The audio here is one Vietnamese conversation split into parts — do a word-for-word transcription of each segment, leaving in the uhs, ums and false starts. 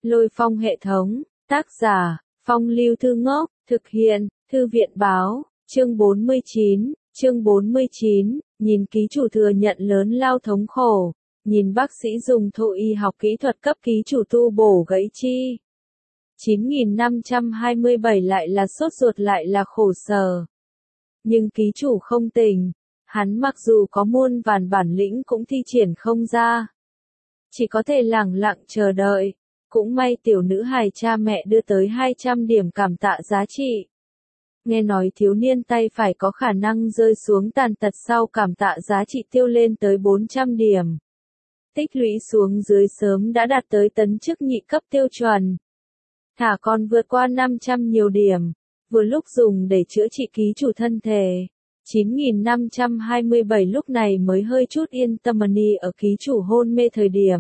Lôi Phong hệ thống, tác giả, Phong Lưu Thư Ngốc, thực hiện, Thư viện báo, chương bốn mươi chín, chương bốn mươi chín, nhìn ký chủ thừa nhận lớn lao thống khổ, nhìn bác sĩ dùng thụ y học kỹ thuật cấp ký chủ tu bổ gãy chi. chín nghìn năm trăm hai mươi bảy lại là sốt ruột lại là khổ sở. Nhưng ký chủ không tỉnh, hắn mặc dù có muôn vàn bản lĩnh cũng thi triển không ra. Chỉ có thể lẳng lặng chờ đợi. Cũng may tiểu nữ hài cha mẹ đưa tới hai trăm điểm cảm tạ giá trị. Nghe nói thiếu niên tay phải có khả năng rơi xuống tàn tật sau cảm tạ giá trị tiêu lên tới bốn trăm điểm. Tích lũy xuống dưới sớm đã đạt tới tấn chức nhị cấp tiêu chuẩn. Thả còn vượt qua năm trăm nhiều điểm, vừa lúc dùng để chữa trị ký chủ thân thể. chín nghìn năm trăm hai mươi bảy lúc này mới hơi chút yên tâm ni ở ký chủ hôn mê thời điểm.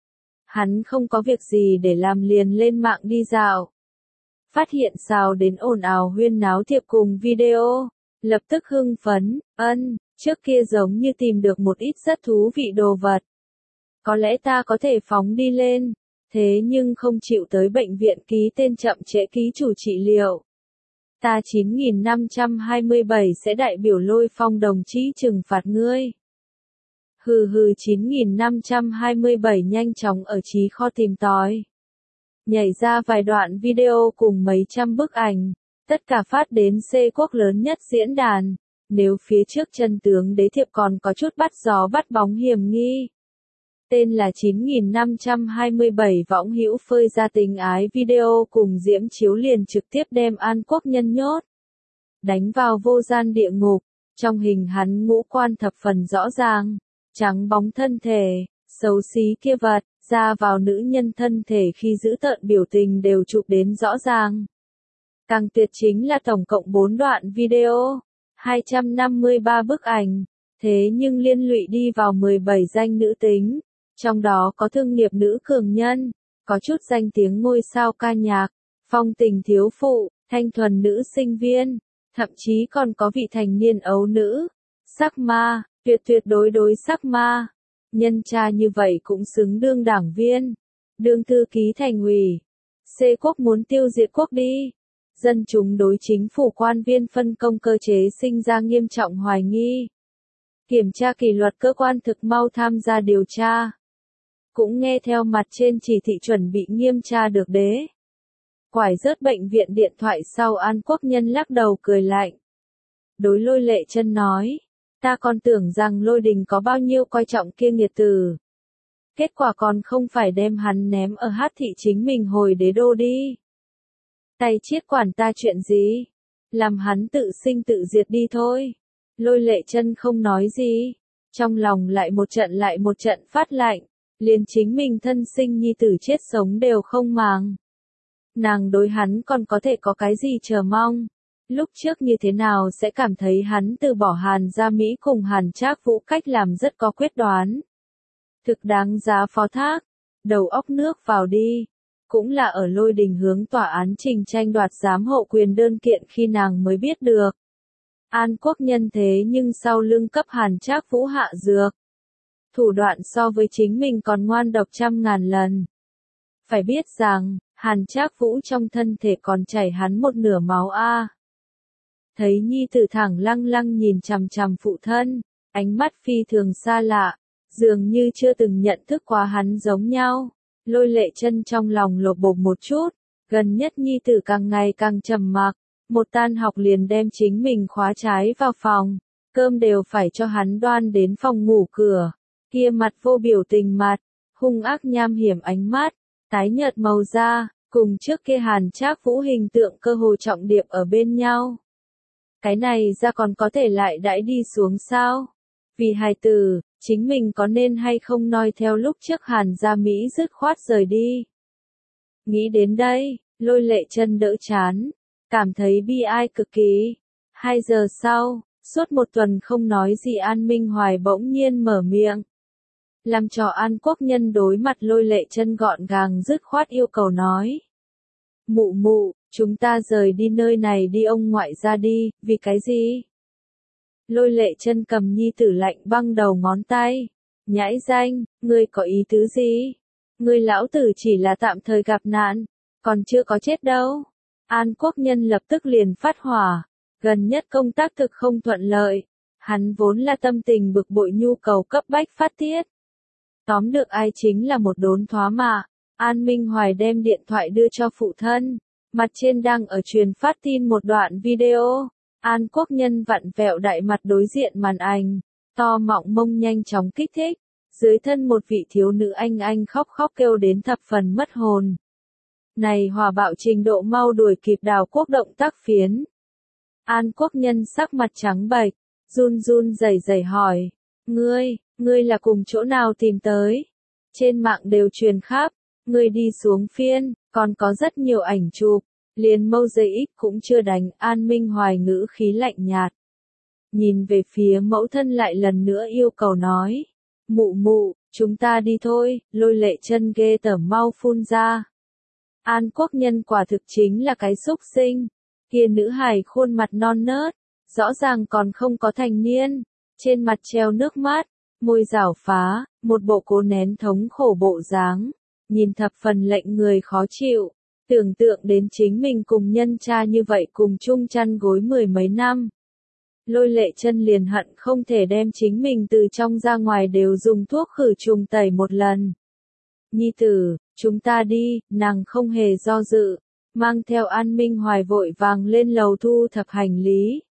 Hắn không có việc gì để làm liền lên mạng đi dạo. Phát hiện sao đến ồn ào huyên náo thiệp cùng video. Lập tức hưng phấn, ân, trước kia giống như tìm được một ít rất thú vị đồ vật. Có lẽ ta có thể phóng đi lên. Thế nhưng không chịu tới bệnh viện ký tên chậm trễ ký chủ trị liệu. Ta chín nghìn năm trăm hai mươi bảy sẽ đại biểu Lôi Phong đồng chí trừng phạt ngươi. Hừ hừ chín nghìn năm trăm hai mươi bảy nhanh chóng ở trí kho tìm tòi. Nhảy ra vài đoạn video cùng mấy trăm bức ảnh, tất cả phát đến C quốc lớn nhất diễn đàn. Nếu phía trước chân tướng đế thiệp còn có chút bắt gió bắt bóng hiểm nghi. Tên là chín nghìn năm trăm hai mươi bảy võng hữu phơi ra tình ái video cùng diễm chiếu liền trực tiếp đem An Quốc nhân nhốt. Đánh vào vô gian địa ngục, trong hình hắn ngũ quan thập phần rõ ràng. Trắng bóng thân thể, xấu xí kia vật, ra vào nữ nhân thân thể khi giữ tợn biểu tình đều chụp đến rõ ràng. Càng tuyệt chính là tổng cộng bốn đoạn video, hai trăm năm mươi ba bức ảnh, thế nhưng liên lụy đi vào mười bảy danh nữ tính, trong đó có thương nghiệp nữ cường nhân, có chút danh tiếng ngôi sao ca nhạc, phong tình thiếu phụ, thanh thuần nữ sinh viên, thậm chí còn có vị thành niên ấu nữ, sắc ma. Tuyệt tuyệt đối đối sắc ma. Nhân cha như vậy cũng xứng đương đảng viên. Đương thư ký thành ủy. C quốc muốn tiêu diệt quốc đi. Dân chúng đối chính phủ quan viên phân công cơ chế sinh ra nghiêm trọng hoài nghi. Kiểm tra kỷ luật cơ quan thực mau tham gia điều tra. Cũng nghe theo mặt trên chỉ thị chuẩn bị nghiêm tra được đế. Quải rớt bệnh viện điện thoại sau An Quốc nhân lắc đầu cười lạnh. Đối Lôi Lệ Chân nói. Ta còn tưởng rằng Lôi Đình có bao nhiêu coi trọng kia nghiệt tử. Kết quả còn không phải đem hắn ném ở hát thị chính mình hồi đế đô đi. Tay chiết quản ta chuyện gì? Làm hắn tự sinh tự diệt đi thôi. Lôi Lệ Chân không nói gì. Trong lòng lại một trận lại một trận phát lạnh. Liền chính mình thân sinh nhi tử chết sống đều không màng. Nàng đối hắn còn có thể có cái gì chờ mong. Lúc trước như thế nào sẽ cảm thấy hắn từ bỏ Hàn Gia Mỹ cùng Hàn Trác Vũ cách làm rất có quyết đoán. Thực đáng giá phó thác, đầu óc nước vào đi. Cũng là ở Lôi Đình hướng tòa án trình tranh đoạt giám hộ quyền đơn kiện khi nàng mới biết được. An Quốc nhân thế nhưng sau lưng cấp Hàn Trác Vũ hạ dược. Thủ đoạn so với chính mình còn ngoan độc trăm ngàn lần. Phải biết rằng, Hàn Trác Vũ trong thân thể còn chảy hắn một nửa máu a. Thấy nhi tử thẳng lăng lăng nhìn chằm chằm phụ thân, ánh mắt phi thường xa lạ, dường như chưa từng nhận thức qua hắn giống nhau. Lôi Lệ Chân trong lòng lột bột một chút, gần nhất nhi tử càng ngày càng trầm mặc, một tan học liền đem chính mình khóa trái vào phòng, cơm đều phải cho hắn đoan đến phòng ngủ cửa, kia mặt vô biểu tình mặt, hung ác nham hiểm ánh mắt, tái nhợt màu da, cùng trước kia Hàn Trác Vũ hình tượng cơ hồ trọng điệp ở bên nhau. Cái này ra còn có thể lại đãi đi xuống sao? Vì hài tử, chính mình có nên hay không noi theo lúc trước Hàn Gia Mỹ dứt khoát rời đi. Nghĩ đến đây, Lôi Lệ Chân đỡ chán, cảm thấy bi ai cực kỳ. Hai giờ sau, suốt một tuần không nói gì An Minh Hoài bỗng nhiên mở miệng. Làm cho An Quốc nhân đối mặt Lôi Lệ Chân gọn gàng dứt khoát yêu cầu nói. Mụ mụ, chúng ta rời đi nơi này đi ông ngoại ra đi, vì cái gì? Lôi Lệ Chân cầm nhi tử lạnh băng đầu ngón tay. Nhãi danh, ngươi có ý tứ gì? Ngươi lão tử chỉ là tạm thời gặp nạn, còn chưa có chết đâu. An Quốc Nhân lập tức liền phát hỏa, gần nhất công tác thực không thuận lợi, hắn vốn là tâm tình bực bội nhu cầu cấp bách phát tiết. Tóm được ai chính là một đốn thoá mạ, An Minh Hoài đem điện thoại đưa cho phụ thân, mặt trên đang ở truyền phát tin một đoạn video, An Quốc Nhân vặn vẹo đại mặt đối diện màn ảnh, to mọng mông nhanh chóng kích thích, dưới thân một vị thiếu nữ anh anh khóc khóc kêu đến thập phần mất hồn. Này hòa bạo trình độ mau đuổi kịp Đào Quốc động tác phiến. An Quốc Nhân sắc mặt trắng bệch, run run rẩy rẩy hỏi, ngươi, ngươi là cùng chỗ nào tìm tới? Trên mạng đều truyền khắp, ngươi đi xuống phiên, còn có rất nhiều ảnh chụp, liền mâu giây ít cũng chưa đánh. An Minh Hoài ngữ khí lạnh nhạt. Nhìn về phía mẫu thân lại lần nữa yêu cầu nói, mụ mụ, chúng ta đi thôi. Lôi Lệ Chân ghê tởm mau phun ra. An Quốc Nhân quả thực chính là cái xúc sinh, kia nữ hài khuôn mặt non nớt, rõ ràng còn không có thành niên, trên mặt treo nước mắt, môi rảo phá, một bộ cố nén thống khổ bộ dáng, nhìn thập phần lệnh người khó chịu, tưởng tượng đến chính mình cùng nhân cha như vậy cùng chung chăn gối mười mấy năm. Lôi Lệ Chân liền hận không thể đem chính mình từ trong ra ngoài đều dùng thuốc khử trùng tẩy một lần. Nhi tử, chúng ta đi. Nàng không hề do dự, mang theo An Minh Hoài vội vàng lên lầu thu thập hành lý.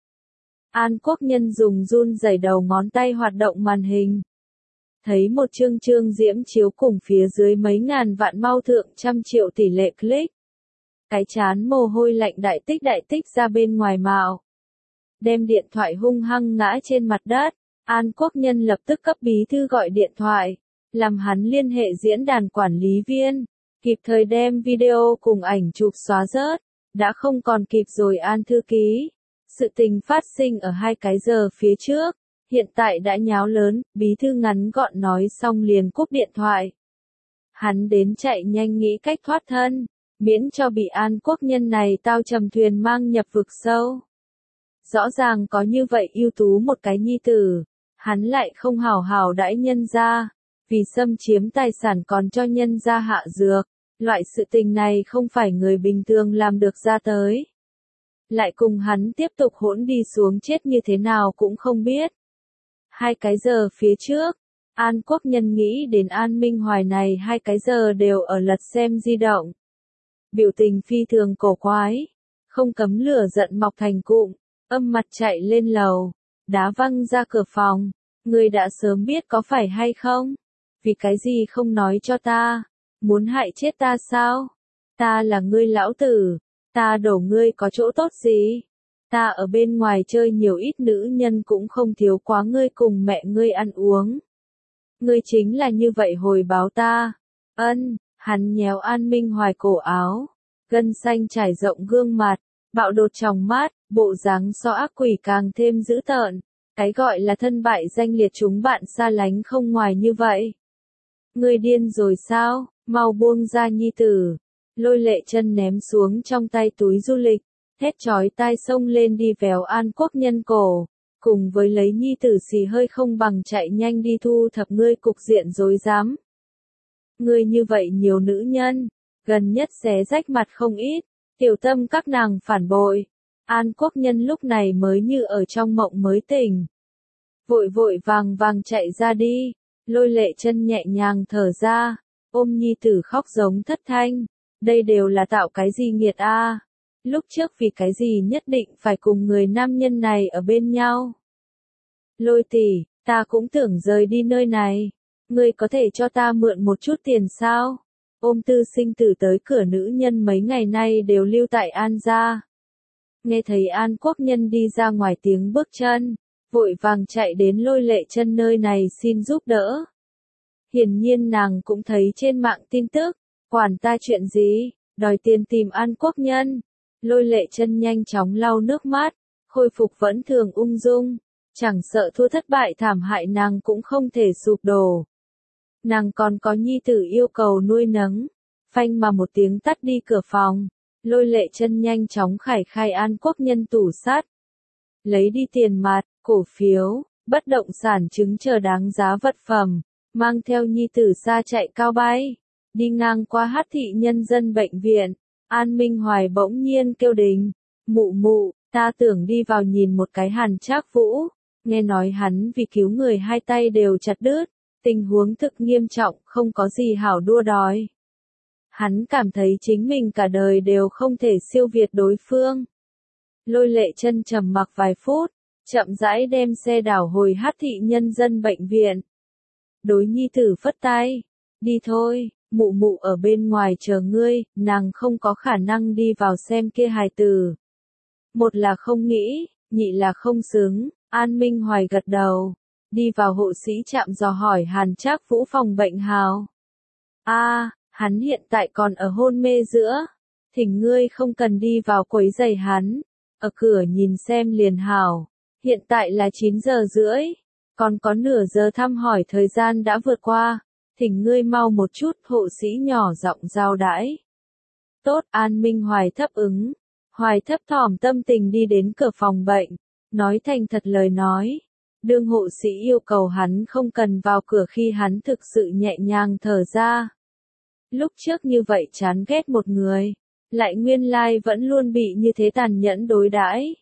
An Quốc Nhân dùng run rẩy đầu ngón tay hoạt động màn hình. Thấy một chương chương diễm chiếu cùng phía dưới mấy ngàn vạn mau thượng trăm triệu tỷ lệ click. Cái chán mồ hôi lạnh đại tích đại tích ra bên ngoài mạo. Đem điện thoại hung hăng ngã trên mặt đất, An Quốc Nhân lập tức cấp bí thư gọi điện thoại, làm hắn liên hệ diễn đàn quản lý viên, kịp thời đem video cùng ảnh chụp xóa rớt, đã không còn kịp rồi. An thư ký, sự tình phát sinh ở hai cái giờ phía trước, hiện tại đã nháo lớn. Bí thư ngắn gọn nói xong liền cúp điện thoại. Hắn đến chạy nhanh nghĩ cách thoát thân, miễn cho bị An Quốc Nhân này tao trầm thuyền mang nhập vực sâu. Rõ ràng có như vậy ưu tú một cái nhi tử, hắn lại không hảo hảo đãi nhân gia, vì xâm chiếm tài sản còn cho nhân gia hạ dược, loại sự tình này không phải người bình thường làm được ra tới. Lại cùng hắn tiếp tục hỗn đi xuống chết như thế nào cũng không biết. Hai cái giờ phía trước, An Quốc Nhân nghĩ đến An Minh Hoài này hai cái giờ đều ở lật xem di động. Biểu tình phi thường cổ quái, không cấm lửa giận mọc thành cụm, âm mặt chạy lên lầu, đá văng ra cửa phòng. Ngươi đã sớm biết có phải hay không? Vì cái gì không nói cho ta? Muốn hại chết ta sao? Ta là ngươi lão tử, ta đổ ngươi có chỗ tốt gì? Ta ở bên ngoài chơi nhiều ít nữ nhân cũng không thiếu quá ngươi cùng mẹ ngươi ăn uống. Ngươi chính là như vậy hồi báo ta. Ân, hắn nhéo An Minh Hoài cổ áo, gân xanh trải rộng gương mặt, bạo đột trong mắt, bộ dáng so ác quỷ càng thêm dữ tợn. Cái gọi là thân bại danh liệt chúng bạn xa lánh không ngoài như vậy. Ngươi điên rồi sao? Mau buông ra nhi tử. Lôi Lệ Chân ném xuống trong tay túi du lịch, hét chói tai xông lên đi véo An Quốc Nhân cổ, cùng với lấy nhi tử xì hơi không bằng chạy nhanh đi thu thập ngươi cục diện rối rắm. Ngươi như vậy nhiều nữ nhân, gần nhất xé rách mặt không ít, tiểu tâm các nàng phản bội. An Quốc Nhân lúc này mới như ở trong mộng mới tỉnh. Vội vội vàng vàng chạy ra đi, Lôi Lệ Chân nhẹ nhàng thở ra, ôm nhi tử khóc giống thất thanh. Đây đều là tạo cái gì nghiệt a? À? Lúc trước vì cái gì nhất định phải cùng người nam nhân này ở bên nhau? Lôi tỷ, ta cũng tưởng rời đi nơi này. Ngươi có thể cho ta mượn một chút tiền sao? Ôm Tư Sinh Tử tới cửa nữ nhân mấy ngày nay đều lưu tại An gia. Nghe thấy An Quốc Nhân đi ra ngoài tiếng bước chân, vội vàng chạy đến Lôi Lệ Chân nơi này xin giúp đỡ. Hiển nhiên nàng cũng thấy trên mạng tin tức, quản ta chuyện gì, đòi tiền tìm An Quốc Nhân. Lôi Lệ Chân nhanh chóng lau nước mắt, khôi phục vẫn thường ung dung, chẳng sợ thua thất bại thảm hại nàng cũng không thể sụp đổ. Nàng còn có nhi tử yêu cầu nuôi nấng, phanh mà một tiếng tắt đi cửa phòng. Lôi Lệ Chân nhanh chóng khải khai An Quốc Nhân tủ sắt, lấy đi tiền mặt, cổ phiếu, bất động sản chứng chờ đáng giá vật phẩm, mang theo nhi tử xa chạy cao bay. Đi ngang qua Hát Thị Nhân Dân Bệnh viện, An Minh Hoài bỗng nhiên kêu đình, mụ mụ, ta tưởng đi vào nhìn một cái Hàn Trác Vũ, nghe nói hắn vì cứu người hai tay đều chặt đứt, tình huống thực nghiêm trọng, không có gì hảo đua đòi. Hắn cảm thấy chính mình cả đời đều không thể siêu việt đối phương. Lôi Lệ Chân trầm mặc vài phút, chậm rãi đem xe đảo hồi Hát Thị Nhân Dân Bệnh viện. Đối nhi tử phất tay, đi thôi, mụ mụ ở bên ngoài chờ ngươi, nàng không có khả năng đi vào xem kia hài tử. Một là không nghĩ, nhị là không xứng, An Minh Hoài gật đầu, đi vào hộ sĩ trạm dò hỏi Hàn Trác Vũ phòng bệnh hào. A, hắn hiện tại còn ở hôn mê giữa, thỉnh ngươi không cần đi vào quấy rầy hắn, ở cửa nhìn xem liền hảo, hiện tại là chín giờ rưỡi, còn có nửa giờ thăm hỏi thời gian đã vượt qua, thỉnh ngươi mau một chút, hộ sĩ nhỏ giọng giao đãi. Tốt, An Minh Hoài thấp ứng, Hoài thấp thỏm tâm tình đi đến cửa phòng bệnh, nói thành thật lời nói. Đương hộ sĩ yêu cầu hắn không cần vào cửa khi hắn thực sự nhẹ nhàng thở ra. Lúc trước như vậy chán ghét một người, lại nguyên lai vẫn luôn bị như thế tàn nhẫn đối đãi.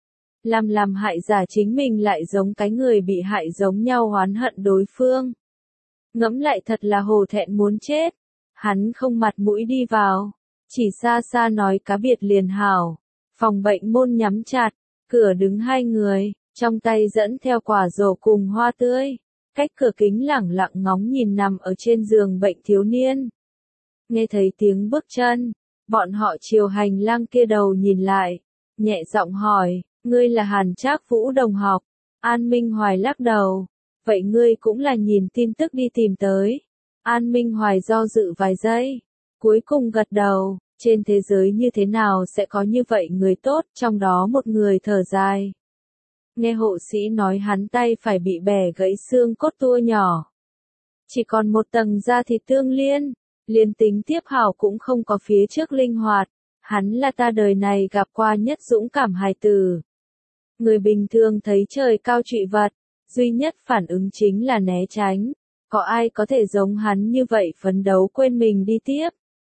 Làm làm hại giả chính mình lại giống cái người bị hại giống nhau oán hận đối phương. Ngẫm lại thật là hổ thẹn muốn chết, hắn không mặt mũi đi vào, chỉ xa xa nói cá biệt liền hảo. Phòng bệnh môn nhắm chặt, cửa đứng hai người, trong tay dẫn theo quả dồ cùng hoa tươi, cách cửa kính lẳng lặng ngóng nhìn nằm ở trên giường bệnh thiếu niên. Nghe thấy tiếng bước chân, bọn họ chiều hành lang kia đầu nhìn lại, nhẹ giọng hỏi, ngươi là Hàn Trác Vũ đồng học? An Minh Hoài lắc đầu, vậy ngươi cũng là nhìn tin tức đi tìm tới. An Minh Hoài do dự vài giây, cuối cùng gật đầu. Trên thế giới như thế nào sẽ có như vậy người tốt, trong đó một người thở dài. Nghe hộ sĩ nói hắn tay phải bị bẻ gãy xương cốt tua nhỏ. Chỉ còn một tầng da thịt tương liên, liên tính tiếp hảo cũng không có phía trước linh hoạt. Hắn là ta đời này gặp qua nhất dũng cảm hài tử. Người bình thường thấy trời cao trụy vật, duy nhất phản ứng chính là né tránh. Có ai có thể giống hắn như vậy phấn đấu quên mình đi tiếp?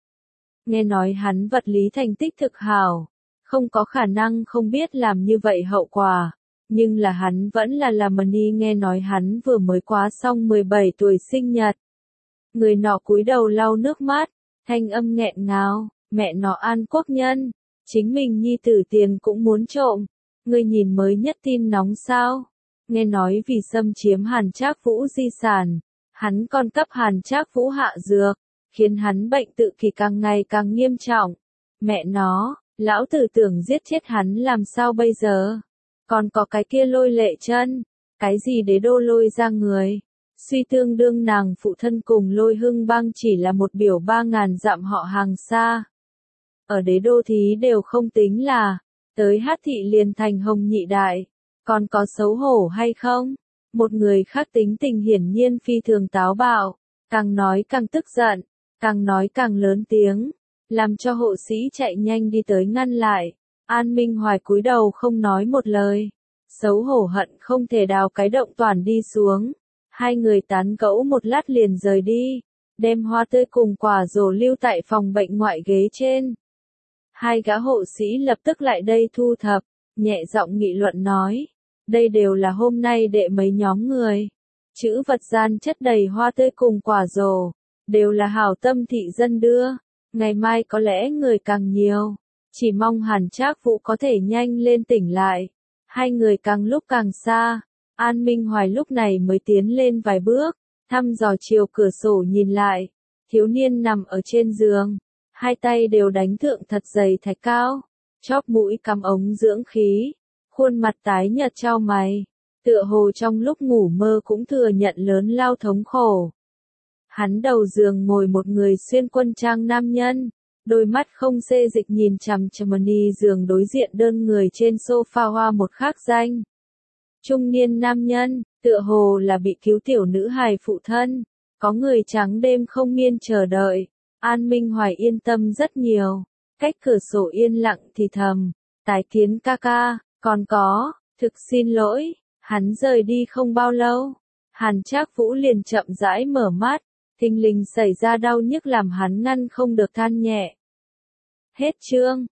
Nghe nói hắn vật lý thành tích thực hảo, không có khả năng không biết làm như vậy hậu quả, nhưng là hắn vẫn là làm mani nghe nói hắn vừa mới quá xong mười bảy tuổi sinh nhật. Người nọ cúi đầu lau nước mắt, thanh âm nghẹn ngào, mẹ nó An Quốc Nhân, chính mình nhi tử tiền cũng muốn trộm, ngươi nhìn mới nhất tin nóng sao, nghe nói vì xâm chiếm Hàn Trác Vũ di sản, hắn còn cấp Hàn Trác Vũ hạ dược. Khiến hắn bệnh tự kỷ càng ngày càng nghiêm trọng. Mẹ nó, lão tử tưởng giết chết hắn làm sao bây giờ? Còn có cái kia Lôi Lệ Chân, cái gì đế đô lôi ra người? Suy tương đương nàng phụ thân cùng Lôi Hưng Bang chỉ là một biểu ba ngàn dặm họ hàng xa. Ở đế đô thí đều không tính là, tới Hát Thị liền thành hồng nhị đại, còn có xấu hổ hay không? Một người khác tính tình hiển nhiên phi thường táo bạo, càng nói càng tức giận. Càng nói càng lớn tiếng, làm cho hộ sĩ chạy nhanh đi tới ngăn lại. An Minh Hoài cúi đầu không nói một lời, xấu hổ hận không thể đào cái động toàn đi xuống. Hai người tán gẫu một lát liền rời đi, đem hoa tươi cùng quả dồ lưu tại phòng bệnh ngoại ghế trên. Hai gã hộ sĩ lập tức lại đây thu thập, nhẹ giọng nghị luận nói, đây đều là hôm nay đệ mấy nhóm người. Chữ vật gian chất đầy hoa tươi cùng quả dồ. Đều là hảo tâm thị dân đưa, ngày mai có lẽ người càng nhiều, chỉ mong Hàn Trác Vũ có thể nhanh lên tỉnh lại. Hai người càng lúc càng xa, An Minh Hoài lúc này mới tiến lên vài bước, thăm dò chiều cửa sổ nhìn lại, thiếu niên nằm ở trên giường, hai tay đều đánh thượng thật dày thạch cao, chóp mũi cắm ống dưỡng khí, khuôn mặt tái nhợt chau mày, tựa hồ trong lúc ngủ mơ cũng thừa nhận lớn lao thống khổ. Hắn đầu giường ngồi một người xuyên quân trang nam nhân, đôi mắt không xê dịch nhìn chằm chằm mani giường đối diện đơn người trên sofa hoa một khắc danh. Trung niên nam nhân, tựa hồ là bị cứu tiểu nữ hài phụ thân, có người trắng đêm không miên chờ đợi, An Minh Hoài yên tâm rất nhiều, cách cửa sổ yên lặng thì thầm, tái kiến ca ca, còn có, thực xin lỗi, hắn rời đi không bao lâu, Hàn Trác Vũ liền chậm rãi mở mắt. thình lình xảy ra đau nhức làm hắn ngăn không được than nhẹ. Hết chương.